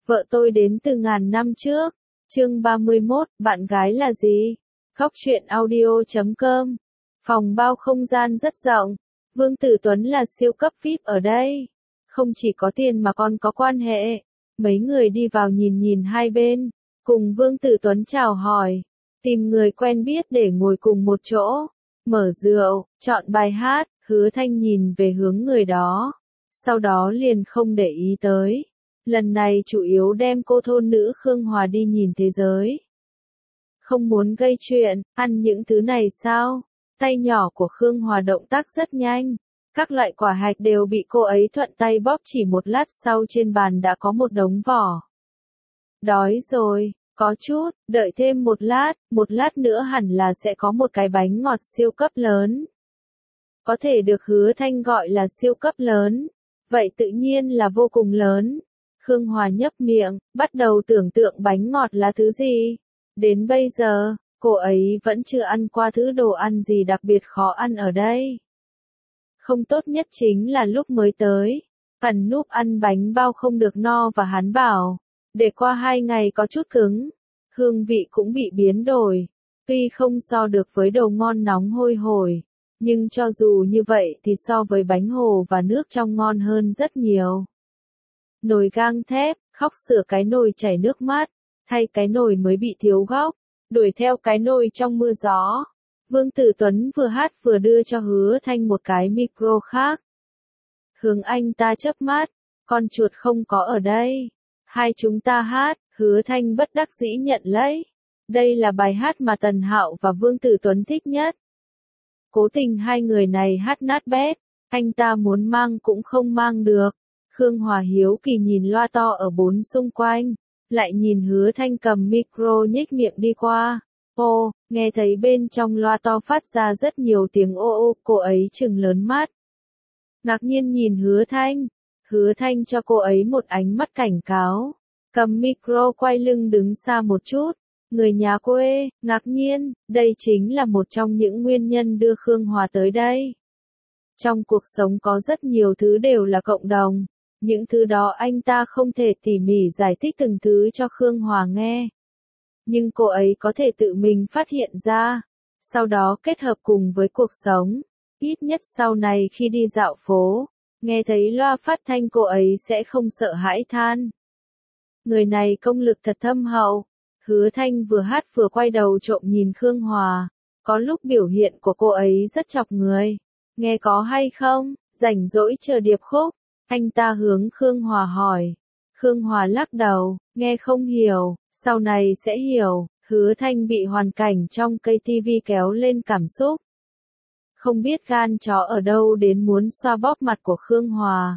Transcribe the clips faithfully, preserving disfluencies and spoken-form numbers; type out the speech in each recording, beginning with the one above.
Vợ tôi đến từ ngàn năm trước. Chương ba mươi mốt, bạn gái là gì? Góc truyện audio chấm com. Phòng bao không gian rất rộng. Vương Tử Tuấn là siêu cấp vi ai pi ở đây. Không chỉ có tiền mà còn có quan hệ. Mấy người đi vào nhìn nhìn hai bên, cùng Vương Tử Tuấn chào hỏi, tìm người quen biết để ngồi cùng một chỗ, mở rượu, chọn bài hát. Hứa Thanh nhìn về hướng người đó, sau đó liền không để ý tới. Lần này chủ yếu đem cô thôn nữ Khương Hòa đi nhìn thế giới. Không muốn gây chuyện, ăn những thứ này sao? Tay nhỏ của Khương Hòa động tác rất nhanh. Các loại quả hạch đều bị cô ấy thuận tay bóp, chỉ một lát sau trên bàn đã có một đống vỏ. Đói rồi, có chút, đợi thêm một lát, một lát nữa hẳn là sẽ có một cái bánh ngọt siêu cấp lớn. Có thể được Hứa Thanh gọi là siêu cấp lớn, vậy tự nhiên là vô cùng lớn. Khương Hòa nhấp miệng, bắt đầu tưởng tượng bánh ngọt là thứ gì. Đến bây giờ, cô ấy vẫn chưa ăn qua thứ đồ ăn gì đặc biệt khó ăn ở đây. Không tốt nhất chính là lúc mới tới, ẩn núp ăn bánh bao không được no và hắn bảo, để qua hai ngày có chút cứng, hương vị cũng bị biến đổi, tuy không so được với đồ ngon nóng hôi hổi, nhưng cho dù như vậy thì so với bánh hồ và nước trong ngon hơn rất nhiều. Nồi gang thép, khóc sửa cái nồi chảy nước mắt, thay cái nồi mới bị thiếu góc, đuổi theo cái nồi trong mưa gió. Vương Tử Tuấn vừa hát vừa đưa cho Hứa Thanh một cái micro khác. Hướng anh ta chớp mắt, con chuột không có ở đây. Hai chúng ta hát, Hứa Thanh bất đắc dĩ nhận lấy. Đây là bài hát mà Tần Hạo và Vương Tử Tuấn thích nhất. Cố tình hai người này hát nát bét, anh ta muốn mang cũng không mang được. Khương Hòa hiếu kỳ nhìn loa to ở bốn xung quanh, lại nhìn Hứa Thanh cầm micro nhếch miệng đi qua. Ô, nghe thấy bên trong loa to phát ra rất nhiều tiếng ô ô, cô ấy trừng lớn mắt. Ngạc nhiên nhìn Hứa Thanh, Hứa Thanh cho cô ấy một ánh mắt cảnh cáo, cầm micro quay lưng đứng xa một chút. Người nhà quê, ngạc nhiên, đây chính là một trong những nguyên nhân đưa Khương Hòa tới đây. Trong cuộc sống có rất nhiều thứ đều là cộng đồng, những thứ đó anh ta không thể tỉ mỉ giải thích từng thứ cho Khương Hòa nghe. Nhưng cô ấy có thể tự mình phát hiện ra, sau đó kết hợp cùng với cuộc sống. Ít nhất sau này khi đi dạo phố, nghe thấy loa phát thanh cô ấy sẽ không sợ hãi than. Người này công lực thật thâm hậu. Hứa Thanh vừa hát vừa quay đầu trộm nhìn Khương Hòa, có lúc biểu hiện của cô ấy rất chọc người. Nghe có hay không, rảnh rỗi chờ điệp khúc, anh ta hướng Khương Hòa hỏi. Khương Hòa lắc đầu, nghe không hiểu, sau này sẽ hiểu. Hứa Thanh bị hoàn cảnh trong cây tivi kéo lên cảm xúc. Không biết gan chó ở đâu đến muốn xoa bóp mặt của Khương Hòa.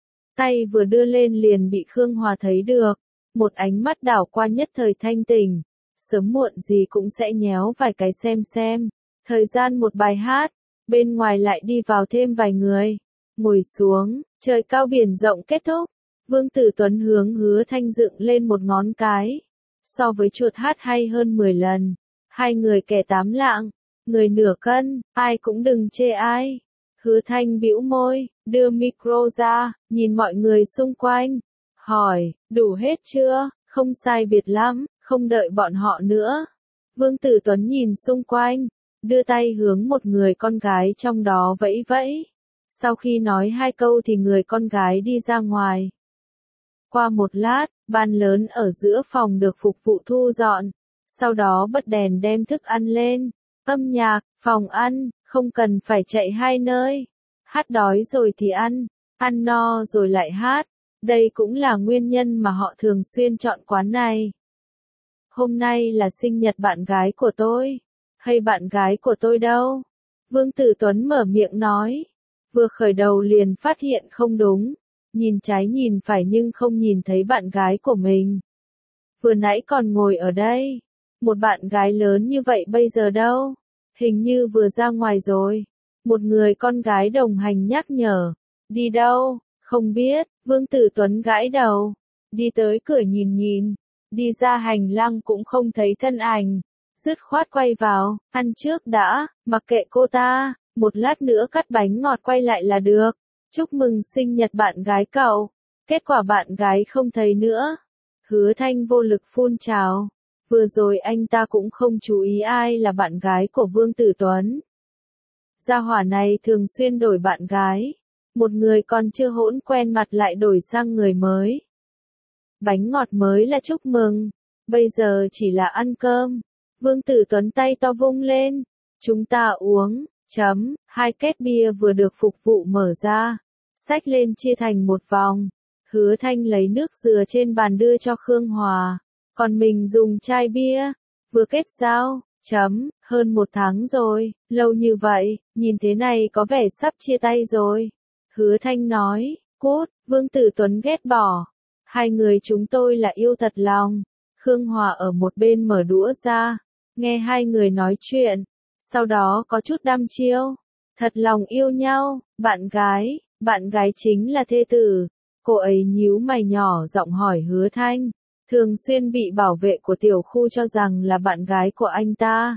Tay vừa đưa lên liền bị Khương Hòa thấy được. Một ánh mắt đảo qua nhất thời thanh tỉnh, sớm muộn gì cũng sẽ nhéo vài cái xem xem. Thời gian một bài hát, bên ngoài lại đi vào thêm vài người. Ngồi xuống, trời cao biển rộng kết thúc. Vương Tử Tuấn hướng Hứa Thanh dựng lên một ngón cái. So với chuột hát hay hơn mười lần. Hai người kẻ tám lạng, người nửa cân, ai cũng đừng chê ai. Hứa Thanh bĩu môi, đưa micro ra, nhìn mọi người xung quanh. Hỏi, đủ hết chưa? Không sai biệt lắm, không đợi bọn họ nữa. Vương Tử Tuấn nhìn xung quanh, đưa tay hướng một người con gái trong đó vẫy vẫy. Sau khi nói hai câu thì người con gái đi ra ngoài. Qua một lát, bàn lớn ở giữa phòng được phục vụ thu dọn. Sau đó bật đèn đem thức ăn lên. Âm nhạc, phòng ăn, không cần phải chạy hai nơi. Hát đói rồi thì ăn, ăn no rồi lại hát. Đây cũng là nguyên nhân mà họ thường xuyên chọn quán này. Hôm nay là sinh nhật bạn gái của tôi. Hay bạn gái của tôi đâu? Vương Tử Tuấn mở miệng nói. Vừa khởi đầu liền phát hiện không đúng. Nhìn trái nhìn phải nhưng không nhìn thấy bạn gái của mình. Vừa nãy còn ngồi ở đây. Một bạn gái lớn như vậy bây giờ đâu? Hình như vừa ra ngoài rồi. Một người con gái đồng hành nhắc nhở. Đi đâu? Không biết. Vương Tử Tuấn gãi đầu. Đi tới cửa nhìn nhìn. Đi ra hành lang cũng không thấy thân ảnh. Dứt khoát quay vào. Ăn trước đã. Mặc kệ cô ta. Một lát nữa cắt bánh ngọt quay lại là được. Chúc mừng sinh nhật bạn gái cậu. Kết quả bạn gái không thấy nữa. Hứa Thanh vô lực phun trào. Vừa rồi anh ta cũng không chú ý ai là bạn gái của Vương Tử Tuấn. Gia hỏa này thường xuyên đổi bạn gái. Một người còn chưa hỗn quen mặt lại đổi sang người mới. Bánh ngọt mới là chúc mừng. Bây giờ chỉ là ăn cơm. Vương Tử Tuấn tay to vung lên. Chúng ta uống. Chấm. Hai két bia vừa được phục vụ mở ra. Xách lên chia thành một vòng. Hứa Thanh lấy nước dừa trên bàn đưa cho Khương Hòa. Còn mình dùng chai bia. Vừa kết giao. Chấm. Hơn một tháng rồi. Lâu như vậy. Nhìn thế này có vẻ sắp chia tay rồi. Hứa Thanh nói. Cút. Vương Tử Tuấn ghét bỏ. Hai người chúng tôi là yêu thật lòng. Khương Hòa ở một bên mở đũa ra. Nghe hai người nói chuyện. Sau đó có chút đăm chiêu. Thật lòng yêu nhau. Bạn gái. Bạn gái chính là thê tử. Cô ấy nhíu mày nhỏ giọng hỏi Hứa Thanh. Thường xuyên bị bảo vệ của tiểu khu cho rằng là bạn gái của anh ta.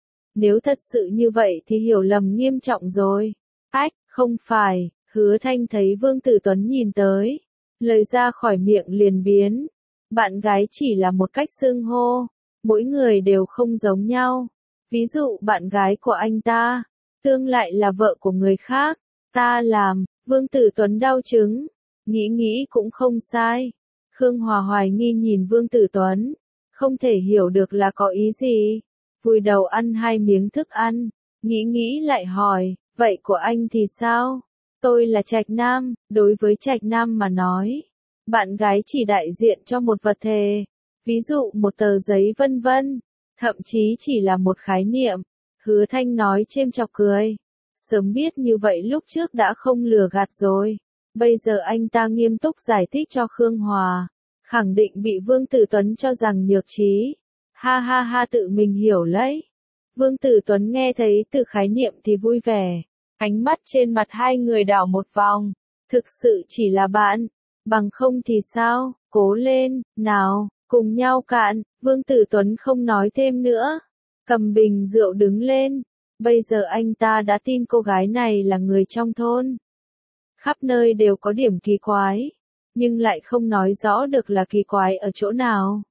Nếu thật sự như vậy thì hiểu lầm nghiêm trọng rồi. Ách, không phải. Hứa Thanh thấy Vương Tử Tuấn nhìn tới. Lời ra khỏi miệng liền biến. Bạn gái chỉ là một cách xưng hô. Mỗi người đều không giống nhau. Ví dụ bạn gái của anh ta. Tương lại là vợ của người khác. Ta làm. Vương Tử Tuấn đau chứng. Nghĩ nghĩ cũng không sai. Khương Hòa hoài nghi nhìn Vương Tử Tuấn. Không thể hiểu được là có ý gì. Vùi đầu ăn hai miếng thức ăn. Nghĩ nghĩ lại hỏi. Vậy của anh thì sao? Tôi là Trạch Nam. Đối với Trạch Nam mà nói. Bạn gái chỉ đại diện cho một vật thể. Ví dụ một tờ giấy vân vân. Thậm chí chỉ là một khái niệm. Hứa Thanh nói chêm chọc cười. Sớm biết như vậy lúc trước đã không lừa gạt rồi. Bây giờ anh ta nghiêm túc giải thích cho Khương Hòa. Khẳng định bị Vương Tử Tuấn cho rằng nhược trí. Ha ha ha tự mình hiểu lấy. Vương Tử Tuấn nghe thấy từ khái niệm thì vui vẻ. Ánh mắt trên mặt hai người đảo một vòng. Thực sự chỉ là bạn. Bằng không thì sao? Cố lên, nào, cùng nhau cạn. Vương Tử Tuấn không nói thêm nữa. Cầm bình rượu đứng lên. Bây giờ anh ta đã tin cô gái này là người trong thôn. Khắp nơi đều có điểm kỳ quái. Nhưng lại không nói rõ được là kỳ quái ở chỗ nào.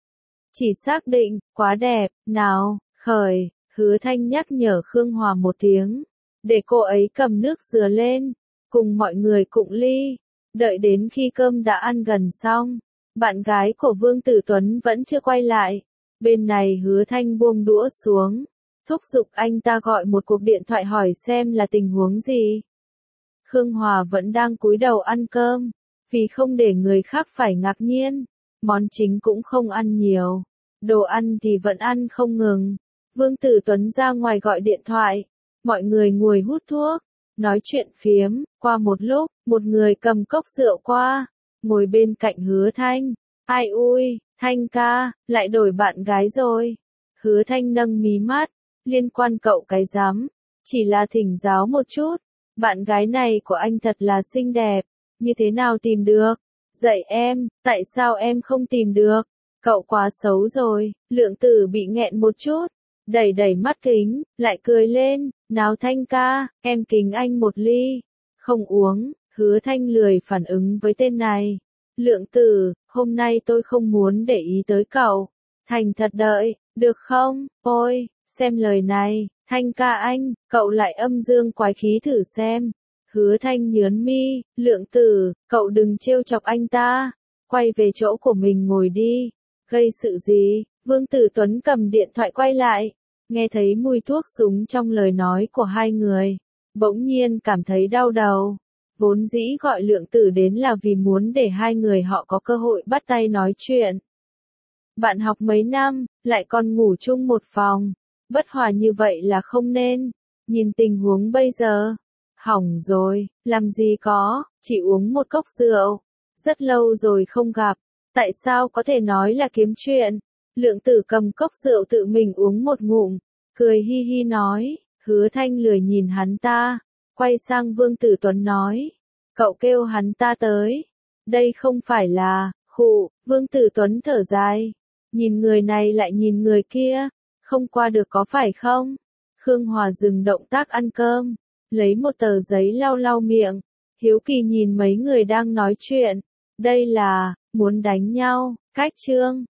Chỉ xác định, quá đẹp, nào, khởi. Hứa Thanh nhắc nhở Khương Hòa một tiếng. Để cô ấy cầm nước dừa lên. Cùng mọi người cụng ly. Đợi đến khi cơm đã ăn gần xong. Bạn gái của Vương Tử Tuấn vẫn chưa quay lại. Bên này Hứa Thanh buông đũa xuống. Thúc giục anh ta gọi một cuộc điện thoại hỏi xem là tình huống gì. Khương Hòa vẫn đang cúi đầu ăn cơm. Vì không để người khác phải ngạc nhiên. Món chính cũng không ăn nhiều. Đồ ăn thì vẫn ăn không ngừng. Vương Tử Tuấn ra ngoài gọi điện thoại. Mọi người ngồi hút thuốc. Nói chuyện phiếm. Qua một lúc, một người cầm cốc rượu qua. Ngồi bên cạnh Hứa Thanh. Ai ui, Thanh ca, lại đổi bạn gái rồi. Hứa Thanh nâng mí mắt. Liên quan cậu cái rắm. Chỉ là thỉnh giáo một chút. Bạn gái này của anh thật là xinh đẹp. Như thế nào tìm được? Dạy em, tại sao em không tìm được? Cậu quá xấu rồi. Lượng tử bị nghẹn một chút. Đẩy đẩy mắt kính, lại cười lên. Nào Thanh ca, em kính anh một ly. Không uống. Hứa Thanh lười phản ứng với tên này. Lượng tử, hôm nay tôi không muốn để ý tới cậu. Thành thật đợi, được không? Ôi, xem lời này. Thanh ca anh, cậu lại âm dương quái khí thử xem. Hứa Thanh nhớn mi. Lượng tử, cậu đừng trêu chọc anh ta. Quay về chỗ của mình ngồi đi. Gây sự gì? Vương Tử Tuấn cầm điện thoại quay lại. Nghe thấy mùi thuốc súng trong lời nói của hai người. Bỗng nhiên cảm thấy đau đầu. Vốn dĩ gọi Lượng tử đến là vì muốn để hai người họ có cơ hội bắt tay nói chuyện. Bạn học mấy năm, lại còn ngủ chung một phòng. Bất hòa như vậy là không nên. Nhìn tình huống bây giờ. Hỏng rồi, làm gì có, chỉ uống một cốc rượu. Rất lâu rồi không gặp. Tại sao có thể nói là kiếm chuyện? Lượng tử cầm cốc rượu tự mình uống một ngụm. Cười hi hi nói. Hứa Thanh lười nhìn hắn ta. Quay sang Vương Tử Tuấn nói. Cậu kêu hắn ta tới. Đây không phải là, khụ, Vương Tử Tuấn thở dài. Nhìn người này lại nhìn người kia. Không qua được có phải không? Khương Hòa dừng động tác ăn cơm. Lấy một tờ giấy lau lau miệng. Hiếu kỳ nhìn mấy người đang nói chuyện. Đây là, muốn đánh nhau. Cách chương